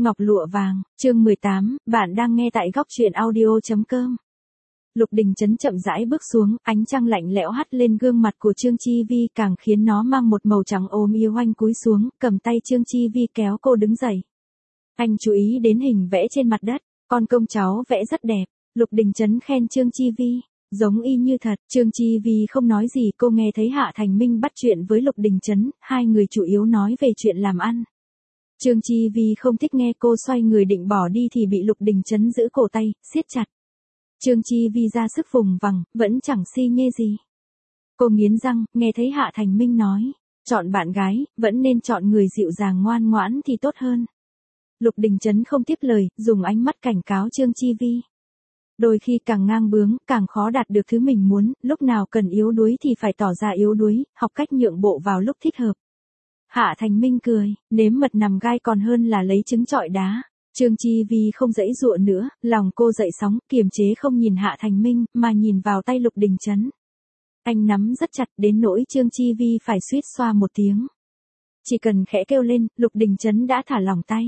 Ngọc lụa vàng, chương 18, bạn đang nghe tại góc truyện audio.com. Lục Đình Chấn chậm rãi bước xuống, ánh trăng lạnh lẽo hắt lên gương mặt của Trương Chi Vi càng khiến nó mang một màu trắng ôm yêu oanh cúi xuống, cầm tay Trương Chi Vi kéo cô đứng dậy. Anh chú ý đến hình vẽ trên mặt đất, con công cháu vẽ rất đẹp, Lục Đình Chấn khen Trương Chi Vi, giống y như thật. Trương Chi Vi không nói gì, cô nghe thấy Hạ Thành Minh bắt chuyện với Lục Đình Chấn, hai người chủ yếu nói về chuyện làm ăn. Trương Chi Vi không thích nghe, cô xoay người định bỏ đi thì bị Lục Đình Chấn giữ cổ tay, siết chặt. Trương Chi Vi ra sức vùng vằng, vẫn chẳng si nhê gì. Cô nghiến răng, nghe thấy Hạ Thành Minh nói, chọn bạn gái, vẫn nên chọn người dịu dàng ngoan ngoãn thì tốt hơn. Lục Đình Chấn không tiếp lời, dùng ánh mắt cảnh cáo Trương Chi Vi. Đôi khi càng ngang bướng, càng khó đạt được thứ mình muốn, lúc nào cần yếu đuối thì phải tỏ ra yếu đuối, học cách nhượng bộ vào lúc thích hợp. Hạ Thành Minh cười, nếm mật nằm gai còn hơn là lấy trứng trọi đá. Trương Chi Vi không giãy giụa nữa, lòng cô dậy sóng, kiềm chế không nhìn Hạ Thành Minh, mà nhìn vào tay Lục Đình Chấn. Anh nắm rất chặt đến nỗi Trương Chi Vi phải suýt xoa một tiếng. Chỉ cần khẽ kêu lên, Lục Đình Chấn đã thả lỏng tay.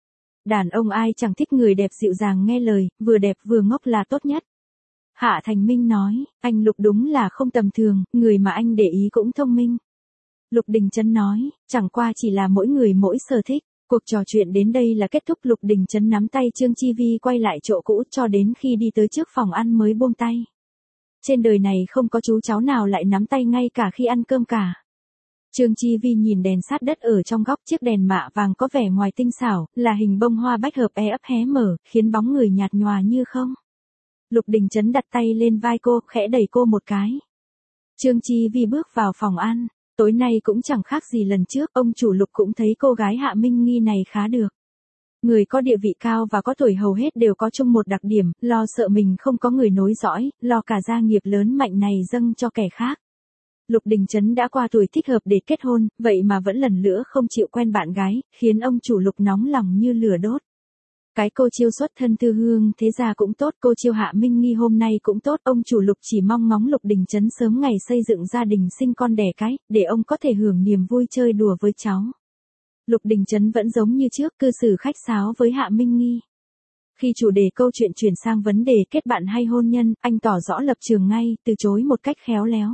Đàn ông ai chẳng thích người đẹp dịu dàng nghe lời, vừa đẹp vừa ngốc là tốt nhất. Hạ Thành Minh nói, anh Lục đúng là không tầm thường, người mà anh để ý cũng thông minh. Lục Đình Chấn nói, chẳng qua chỉ là mỗi người mỗi sở thích. Cuộc trò chuyện đến đây là kết thúc. Lục Đình Chấn nắm tay Trương Chi Vi quay lại chỗ cũ cho đến khi đi tới trước phòng ăn mới buông tay. Trên đời này không có chú cháu nào lại nắm tay ngay cả khi ăn cơm cả. Trương Chi Vi nhìn đèn sát đất ở trong góc, chiếc đèn mạ vàng có vẻ ngoài tinh xảo, là hình bông hoa bách hợp ấp hé mở, khiến bóng người nhạt nhòa như không. Lục Đình Chấn đặt tay lên vai cô, khẽ đẩy cô một cái. Trương Chi Vi bước vào phòng ăn. Tối nay cũng chẳng khác gì lần trước, ông chủ Lục cũng thấy cô gái Hạ Minh Nghi này khá được. Người có địa vị cao và có tuổi hầu hết đều có chung một đặc điểm, lo sợ mình không có người nối dõi, lo cả gia nghiệp lớn mạnh này dâng cho kẻ khác. Lục Đình Chấn đã qua tuổi thích hợp để kết hôn, vậy mà vẫn lần nữa không chịu quen bạn gái, khiến ông chủ Lục nóng lòng như lửa đốt. Cái cô chiêu xuất thân Tư Hương thế gia cũng tốt, cô chiêu Hạ Minh Nghi hôm nay cũng tốt, ông chủ Lục chỉ mong ngóng Lục Đình Chấn sớm ngày xây dựng gia đình sinh con đẻ cái, để ông có thể hưởng niềm vui chơi đùa với cháu. Lục Đình Chấn vẫn giống như trước, cư xử khách sáo với Hạ Minh Nghi. Khi chủ đề câu chuyện chuyển sang vấn đề kết bạn hay hôn nhân, anh tỏ rõ lập trường ngay, từ chối một cách khéo léo.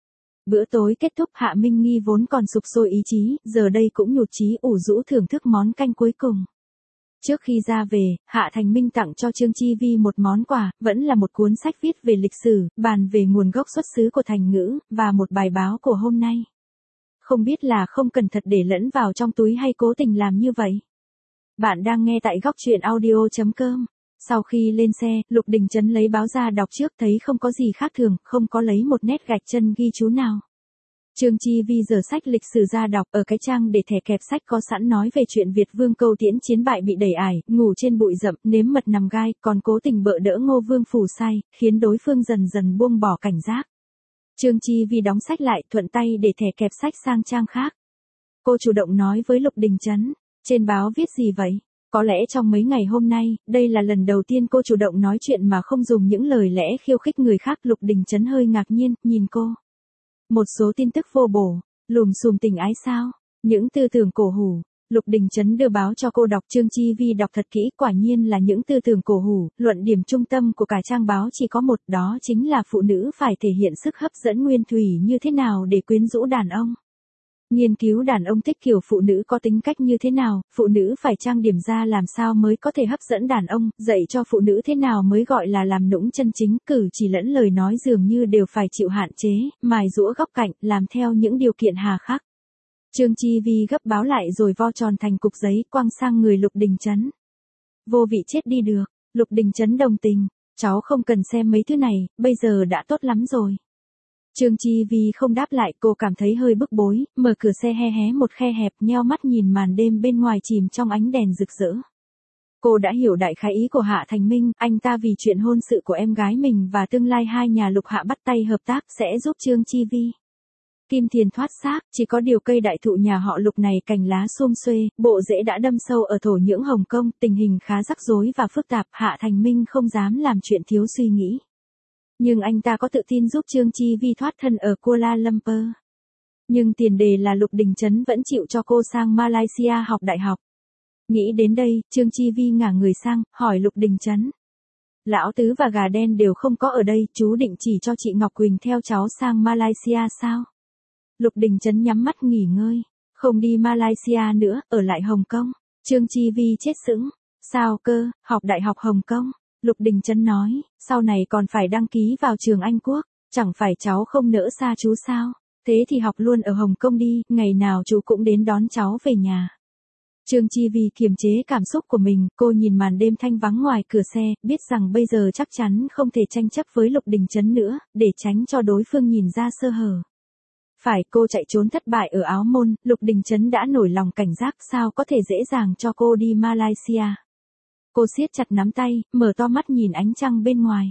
Bữa tối kết thúc, Hạ Minh Nghi vốn còn sục sôi ý chí, giờ đây cũng nhụt chí ủ rũ thưởng thức món canh cuối cùng. Trước khi ra về, Hạ Thành Minh tặng cho Trương Chi Vi một món quà, vẫn là một cuốn sách viết về lịch sử, bàn về nguồn gốc xuất xứ của thành ngữ, và một bài báo của hôm nay. Không biết là không cẩn thận để lẫn vào trong túi hay cố tình làm như vậy. Bạn đang nghe tại góc truyện audio.com. Sau khi lên xe, Lục Đình Chấn lấy báo ra đọc trước, thấy không có gì khác thường, không có lấy một nét gạch chân ghi chú nào. Trương Chi Vi giở sách lịch sử ra đọc, ở cái trang để thẻ kẹp sách có sẵn nói về chuyện Việt Vương Câu Tiễn chiến bại bị đẩy ải, ngủ trên bụi rậm, nếm mật nằm gai, còn cố tình bợ đỡ Ngô Vương phủ sai, khiến đối phương dần dần buông bỏ cảnh giác. Trương Chi Vi đóng sách lại, thuận tay để thẻ kẹp sách sang trang khác. Cô chủ động nói với Lục Đình Chấn, trên báo viết gì vậy? Có lẽ trong mấy ngày hôm nay, đây là lần đầu tiên cô chủ động nói chuyện mà không dùng những lời lẽ khiêu khích người khác. Lục Đình Chấn hơi ngạc nhiên, nhìn cô. Một số tin tức vô bổ, lùm xùm tình ái sao, những tư tưởng cổ hủ. Lục Đình Chấn đưa báo cho cô đọc, Trương Chi Vi đọc thật kỹ, quả nhiên là những tư tưởng cổ hủ. Luận điểm trung tâm của cả trang báo chỉ có một, đó chính là phụ nữ phải thể hiện sức hấp dẫn nguyên thủy như thế nào để quyến rũ đàn ông. Nghiên cứu đàn ông thích kiểu phụ nữ có tính cách như thế nào, phụ nữ phải trang điểm ra làm sao mới có thể hấp dẫn đàn ông, dạy cho phụ nữ thế nào mới gọi là làm nũng chân chính, cử chỉ lẫn lời nói dường như đều phải chịu hạn chế, mài giũa góc cạnh, làm theo những điều kiện hà khắc. Trương Chi Vi gấp báo lại rồi vo tròn thành cục giấy, quăng sang người Lục Đình Chấn. Vô vị chết đi được. Lục Đình Chấn đồng tình, cháu không cần xem mấy thứ này, bây giờ đã tốt lắm rồi. Trương Chi Vi không đáp lại, cô cảm thấy hơi bức bối, mở cửa xe hé hé một khe hẹp, nheo mắt nhìn màn đêm bên ngoài chìm trong ánh đèn rực rỡ. Cô đã hiểu đại khái ý của Hạ Thành Minh, anh ta vì chuyện hôn sự của em gái mình và tương lai hai nhà Lục Hạ bắt tay hợp tác sẽ giúp Trương Chi Vi kim tiền thoát xác, chỉ có điều cây đại thụ nhà họ Lục này cành lá sum xuê, bộ rễ đã đâm sâu ở thổ nhưỡng Hồng Kông, tình hình khá rắc rối và phức tạp, Hạ Thành Minh không dám làm chuyện thiếu suy nghĩ. Nhưng anh ta có tự tin giúp Trương Chi Vi thoát thân ở Kuala Lumpur. Nhưng tiền đề là Lục Đình Chấn vẫn chịu cho cô sang Malaysia học đại học. Nghĩ đến đây, Trương Chi Vi ngả người sang, hỏi Lục Đình Trấn. Lão Tứ và gà đen đều không có ở đây, chú định chỉ cho chị Ngọc Quỳnh theo cháu sang Malaysia sao? Lục Đình Trấn nhắm mắt nghỉ ngơi. Không đi Malaysia nữa, ở lại Hồng Kông. Trương Chi Vi chết sững. Sao cơ, học Đại học Hồng Kông? Lục Đình Trấn nói, sau này còn phải đăng ký vào trường Anh Quốc. Chẳng phải cháu không nỡ xa chú sao? Thế thì học luôn ở Hồng Kông đi, ngày nào chú cũng đến đón cháu về nhà. Trương Chi Vi kiềm chế cảm xúc của mình, cô nhìn màn đêm thanh vắng ngoài cửa xe, biết rằng bây giờ chắc chắn không thể tranh chấp với Lục Đình Trấn nữa, để tránh cho đối phương nhìn ra sơ hở. Phải, cô chạy trốn thất bại ở Áo Môn, Lục Đình Trấn đã nổi lòng cảnh giác, sao có thể dễ dàng cho cô đi Malaysia. Cô siết chặt nắm tay, mở to mắt nhìn ánh trăng bên ngoài.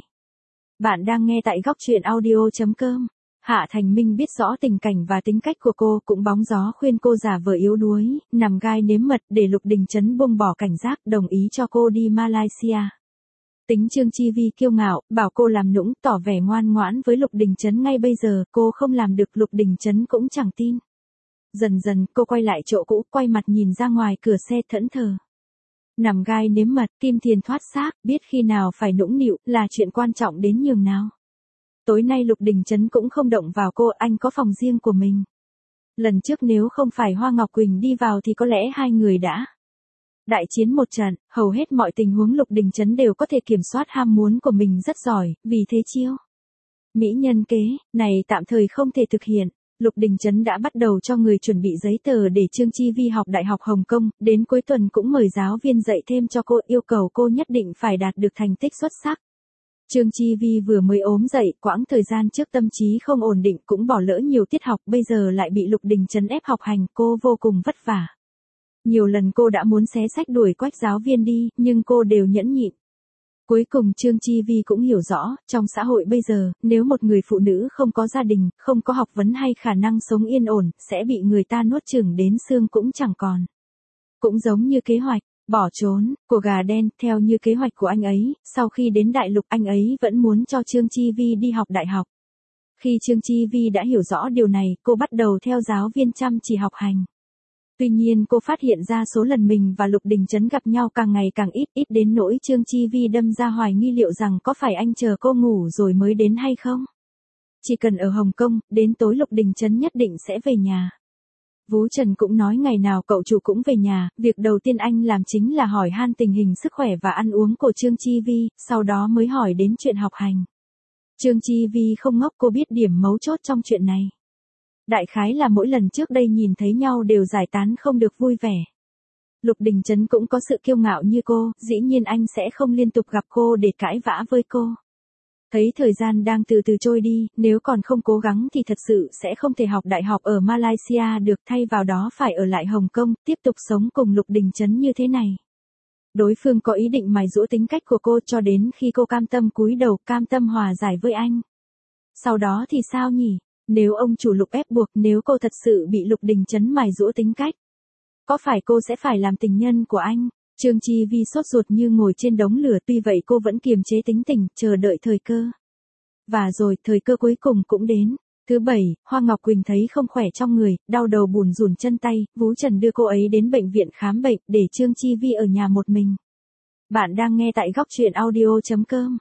Bạn đang nghe tại góc truyện audio.com. Hạ Thành Minh biết rõ tình cảnh và tính cách của cô, cũng bóng gió khuyên cô giả vờ yếu đuối, nằm gai nếm mật để Lục Đình Trấn buông bỏ cảnh giác, đồng ý cho cô đi Malaysia. Tính Trương Chi Vi kiêu ngạo, bảo cô làm nũng, tỏ vẻ ngoan ngoãn với Lục Đình Trấn ngay bây giờ, cô không làm được, Lục Đình Trấn cũng chẳng tin. Dần dần, cô quay lại chỗ cũ, quay mặt nhìn ra ngoài cửa xe thẫn thờ. Nằm gai nếm mật, kim tiền thoát xác, biết khi nào phải nũng nịu, là chuyện quan trọng đến nhường nào. Tối nay Lục Đình Trấn cũng không động vào cô, anh có phòng riêng của mình. Lần trước nếu không phải Hoa Ngọc Quỳnh đi vào thì có lẽ hai người đã đại chiến một trận, hầu hết mọi tình huống Lục Đình Trấn đều có thể kiểm soát ham muốn của mình rất giỏi, vì thế chiêu mỹ nhân kế này tạm thời không thể thực hiện. Lục Đình Trấn đã bắt đầu cho người chuẩn bị giấy tờ để Trương Chi Vi học Đại học Hồng Kông, đến cuối tuần cũng mời giáo viên dạy thêm cho cô, yêu cầu cô nhất định phải đạt được thành tích xuất sắc. Trương Chi Vi vừa mới ốm dậy, quãng thời gian trước tâm trí không ổn định, cũng bỏ lỡ nhiều tiết học, bây giờ lại bị Lục Đình Trấn ép học hành, cô vô cùng vất vả. Nhiều lần cô đã muốn xé sách đuổi quách giáo viên đi, nhưng cô đều nhẫn nhịn. Cuối cùng Trương Chi Vi cũng hiểu rõ, trong xã hội bây giờ, nếu một người phụ nữ không có gia đình, không có học vấn hay khả năng sống yên ổn, sẽ bị người ta nuốt chửng đến xương cũng chẳng còn. Cũng giống như kế hoạch bỏ trốn của gà đen, theo như kế hoạch của anh ấy, sau khi đến đại lục anh ấy vẫn muốn cho Trương Chi Vi đi học đại học. Khi Trương Chi Vi đã hiểu rõ điều này, cô bắt đầu theo giáo viên chăm chỉ học hành. Tuy nhiên cô phát hiện ra số lần mình và Lục Đình Trấn gặp nhau càng ngày càng ít đến nỗi Trương Chi Vi đâm ra hoài nghi liệu rằng có phải anh chờ cô ngủ rồi mới đến hay không. Chỉ cần ở Hồng Kông, đến tối Lục Đình Trấn nhất định sẽ về nhà. Vú Trần cũng nói ngày nào cậu chủ cũng về nhà, việc đầu tiên anh làm chính là hỏi han tình hình sức khỏe và ăn uống của Trương Chi Vi, sau đó mới hỏi đến chuyện học hành. Trương Chi Vi không ngốc, cô biết điểm mấu chốt trong chuyện này. Đại khái là mỗi lần trước đây nhìn thấy nhau đều giải tán không được vui vẻ. Lục Đình Trấn cũng có sự kiêu ngạo như cô, dĩ nhiên anh sẽ không liên tục gặp cô để cãi vã với cô. Thấy thời gian đang từ từ trôi đi, nếu còn không cố gắng thì thật sự sẽ không thể học đại học ở Malaysia được, thay vào đó phải ở lại Hồng Kông, tiếp tục sống cùng Lục Đình Trấn như thế này. Đối phương có ý định mài giũa tính cách của cô cho đến khi cô cam tâm cúi đầu, cam tâm hòa giải với anh. Sau đó thì sao nhỉ? Nếu ông chủ Lục ép buộc, nếu cô thật sự bị Lục Đình Trấn mài giũa tính cách, có phải cô sẽ phải làm tình nhân của anh? Trương Chi Vi sốt ruột như ngồi trên đống lửa, tuy vậy cô vẫn kiềm chế tính tình, chờ đợi thời cơ. Và rồi, thời cơ cuối cùng cũng đến. Thứ bảy, Hoa Ngọc Quỳnh thấy không khỏe trong người, đau đầu bùn rùn chân tay, Vú Trần đưa cô ấy đến bệnh viện khám bệnh, để Trương Chi Vi ở nhà một mình. Bạn đang nghe tại góc truyện audio.com.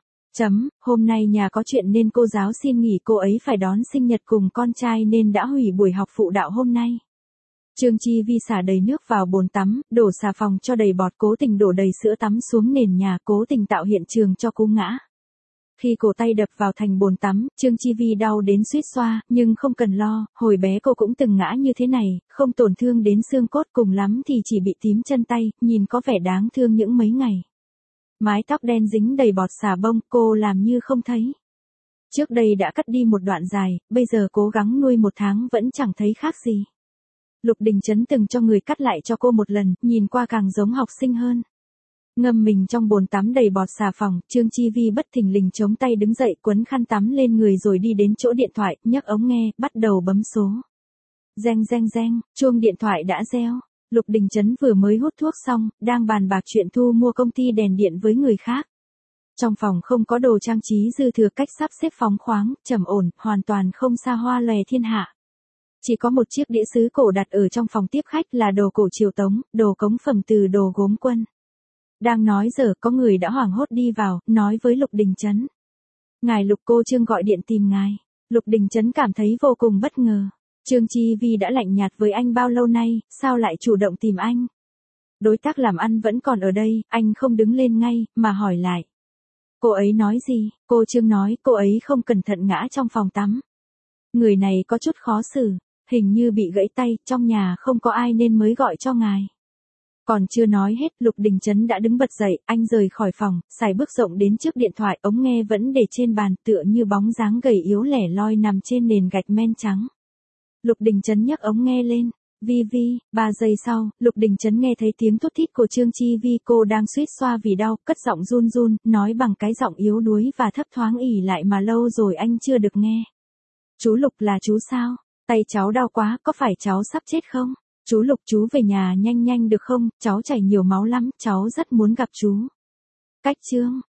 Hôm nay nhà có chuyện nên cô giáo xin nghỉ, cô ấy phải đón sinh nhật cùng con trai nên đã hủy buổi học phụ đạo hôm nay. Trương Chi Vi xả đầy nước vào bồn tắm, đổ xà phòng cho đầy bọt, cố tình đổ đầy sữa tắm xuống nền nhà, cố tình tạo hiện trường cho cú ngã. Khi cổ tay đập vào thành bồn tắm, Trương Chi Vi đau đến suýt xoa, nhưng không cần lo, hồi bé cô cũng từng ngã như thế này, không tổn thương đến xương cốt, cùng lắm thì chỉ bị tím chân tay, nhìn có vẻ đáng thương những mấy ngày. Mái tóc đen dính đầy bọt xà bông, cô làm như không thấy. Trước đây đã cắt đi một đoạn dài, bây giờ cố gắng nuôi một tháng vẫn chẳng thấy khác gì. Lục Đình Trấn từng cho người cắt lại cho cô một lần, nhìn qua càng giống học sinh hơn. Ngâm mình trong bồn tắm đầy bọt xà phòng, Trương Chi Vi bất thình lình chống tay đứng dậy, quấn khăn tắm lên người rồi đi đến chỗ điện thoại, nhấc ống nghe, bắt đầu bấm số. Reng reng reng, chuông điện thoại đã reo. Lục Đình Trấn vừa mới hút thuốc xong, đang bàn bạc chuyện thu mua công ty đèn điện với người khác. Trong phòng không có đồ trang trí dư thừa, cách sắp xếp phóng khoáng, trầm ổn, hoàn toàn không xa hoa lòe thiên hạ. Chỉ có một chiếc đĩa sứ cổ đặt ở trong phòng tiếp khách là đồ cổ triều Tống, đồ cống phẩm từ đồ gốm quân. Đang nói giờ có người đã hoảng hốt đi vào, nói với Lục Đình Trấn. Ngài Lục cô Trương gọi điện tìm ngài. Lục Đình Trấn cảm thấy vô cùng bất ngờ. Trương Chi Vi đã lạnh nhạt với anh bao lâu nay, sao lại chủ động tìm anh? Đối tác làm ăn vẫn còn ở đây, anh không đứng lên ngay, mà hỏi lại. Cô ấy nói gì? Cô Trương nói cô ấy không cẩn thận ngã trong phòng tắm. Người này có chút khó xử, hình như bị gãy tay, trong nhà không có ai nên mới gọi cho ngài. Còn chưa nói hết, Lục Đình Trấn đã đứng bật dậy, anh rời khỏi phòng, xài bước rộng đến trước điện thoại, ống nghe vẫn để trên bàn, tựa như bóng dáng gầy yếu lẻ loi nằm trên nền gạch men trắng. Lục Đình Trấn nhấc ống nghe lên. Vi Vi, 3 giây sau, Lục Đình Trấn nghe thấy tiếng thút thít của Trương Chi Vi, cô đang suýt xoa vì đau, cất giọng run run, nói bằng cái giọng yếu đuối và thấp thoáng ỉ lại mà lâu rồi anh chưa được nghe. Chú Lục là chú sao? Tay cháu đau quá, có phải cháu sắp chết không? Chú Lục chú về nhà nhanh nhanh được không? Cháu chảy nhiều máu lắm, cháu rất muốn gặp chú. Cách Trương.